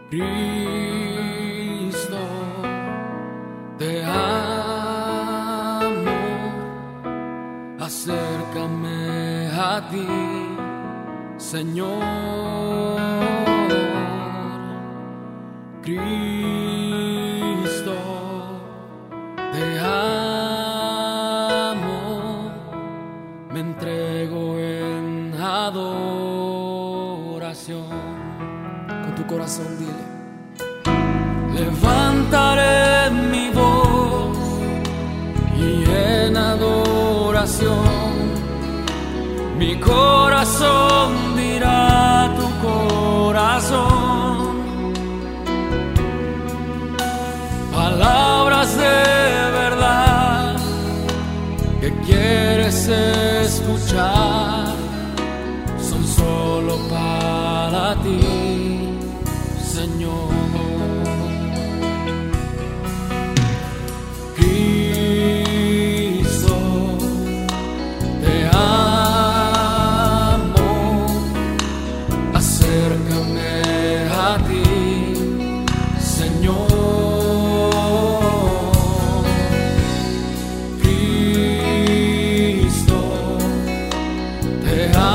Cristo, te amo, acércame a ti, Señor. Cristo, te amo, me entrego en adoración. Con tu corazón dile: levantaré mi voz y en adoración mi corazón dirá a tu corazón palabras de verdad que quieres escuchar, son solo para ti, Señor. Cristo, te amo, acércame a ti, Señor. Cristo, te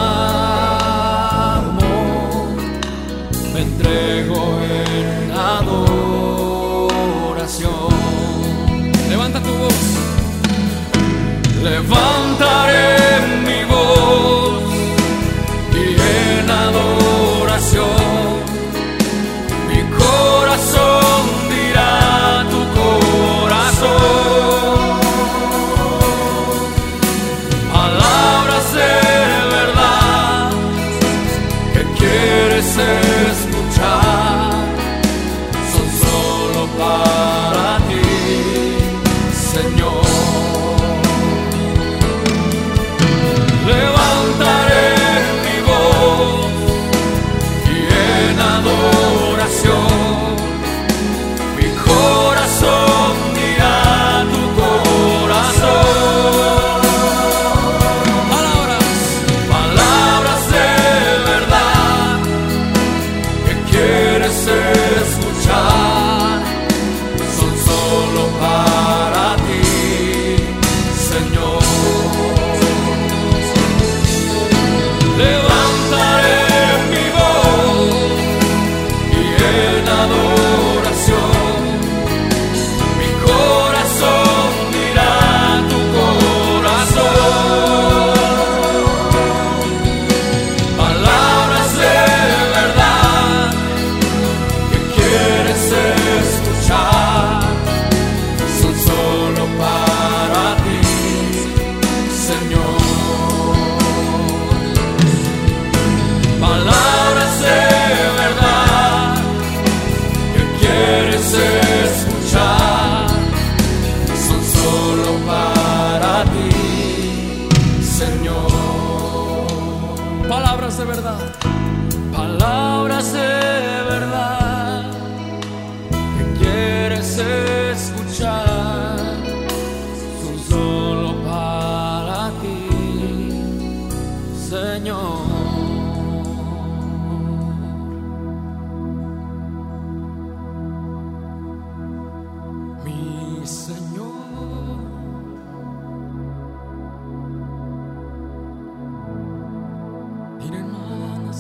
amo, me entrego en adoración. Levanta tu voz. Levantaré mi voz y en adoración mi corazón dirá a tu corazón palabras de verdad que quieres escuchar, son solo para ti, Señor. Levantaré mi voz y en adoración mi corazón dirá a tu corazón palabras de verdad que quieres escuchar, son solo para ti, Señor. Levantaré mi voz y en adoración mi corazón dirá a tu corazón palabras de verdad que quieres escuchar, son solo para ti, Señor. Palabras de verdad que quieres escuchar, son solo para ti, Señor. Palabras de verdad, palabras de verdad que quieres escuchar, son solo para ti, Señor. Mi Señor, dile hermanas,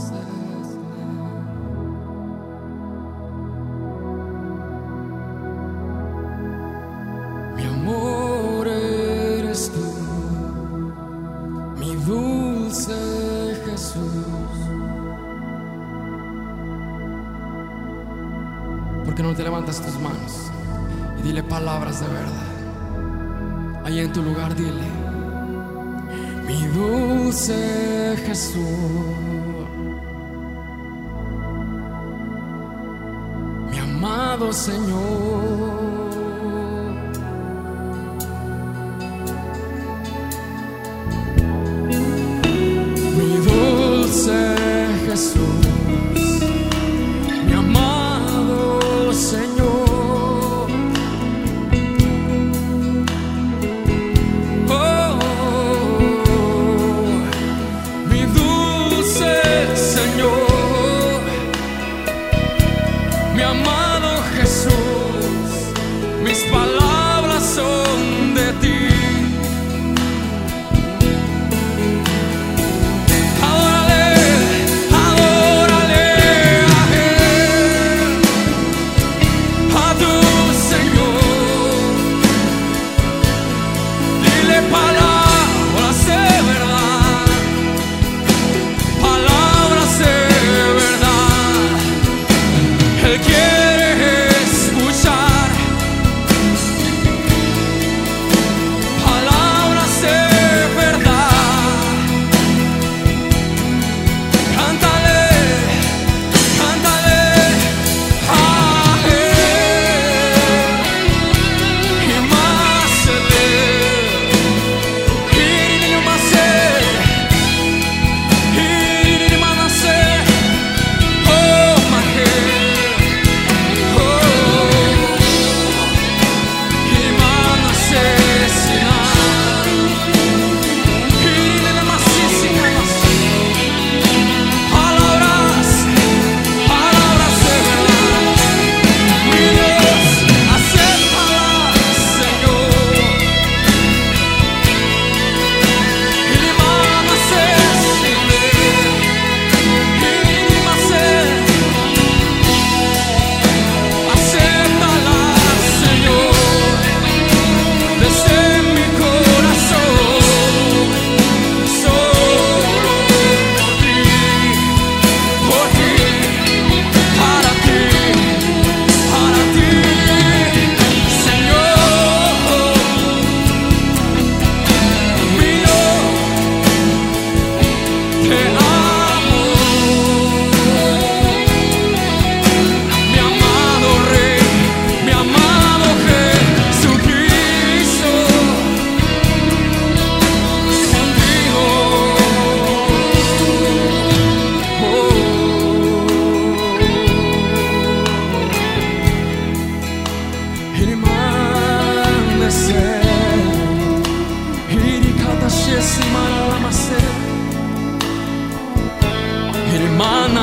mi amor eres tú, mi dulce Jesús. ¿Por qué no te levantas tus manos y dile palabras de verdad? Ahí en tu lugar dile: mi dulce Jesús, mi amado Señor. Mi dulce Jesús, mi amado Señor. Oh, mi dulce Señor, mi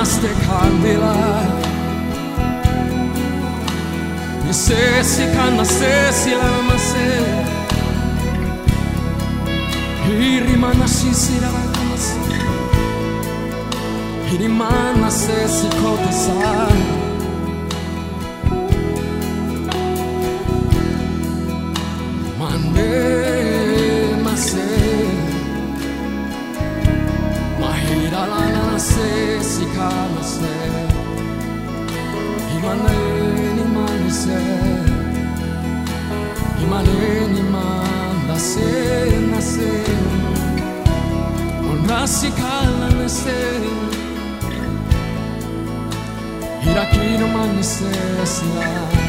naste candela. Sesi kana sesi lama se Hirimana shisira lama se Hirimana sesi kote sa Mane mase Mahira lana sesi kana se Himane Imaneni manda se nase Onasi kala nase Hirakino manise sila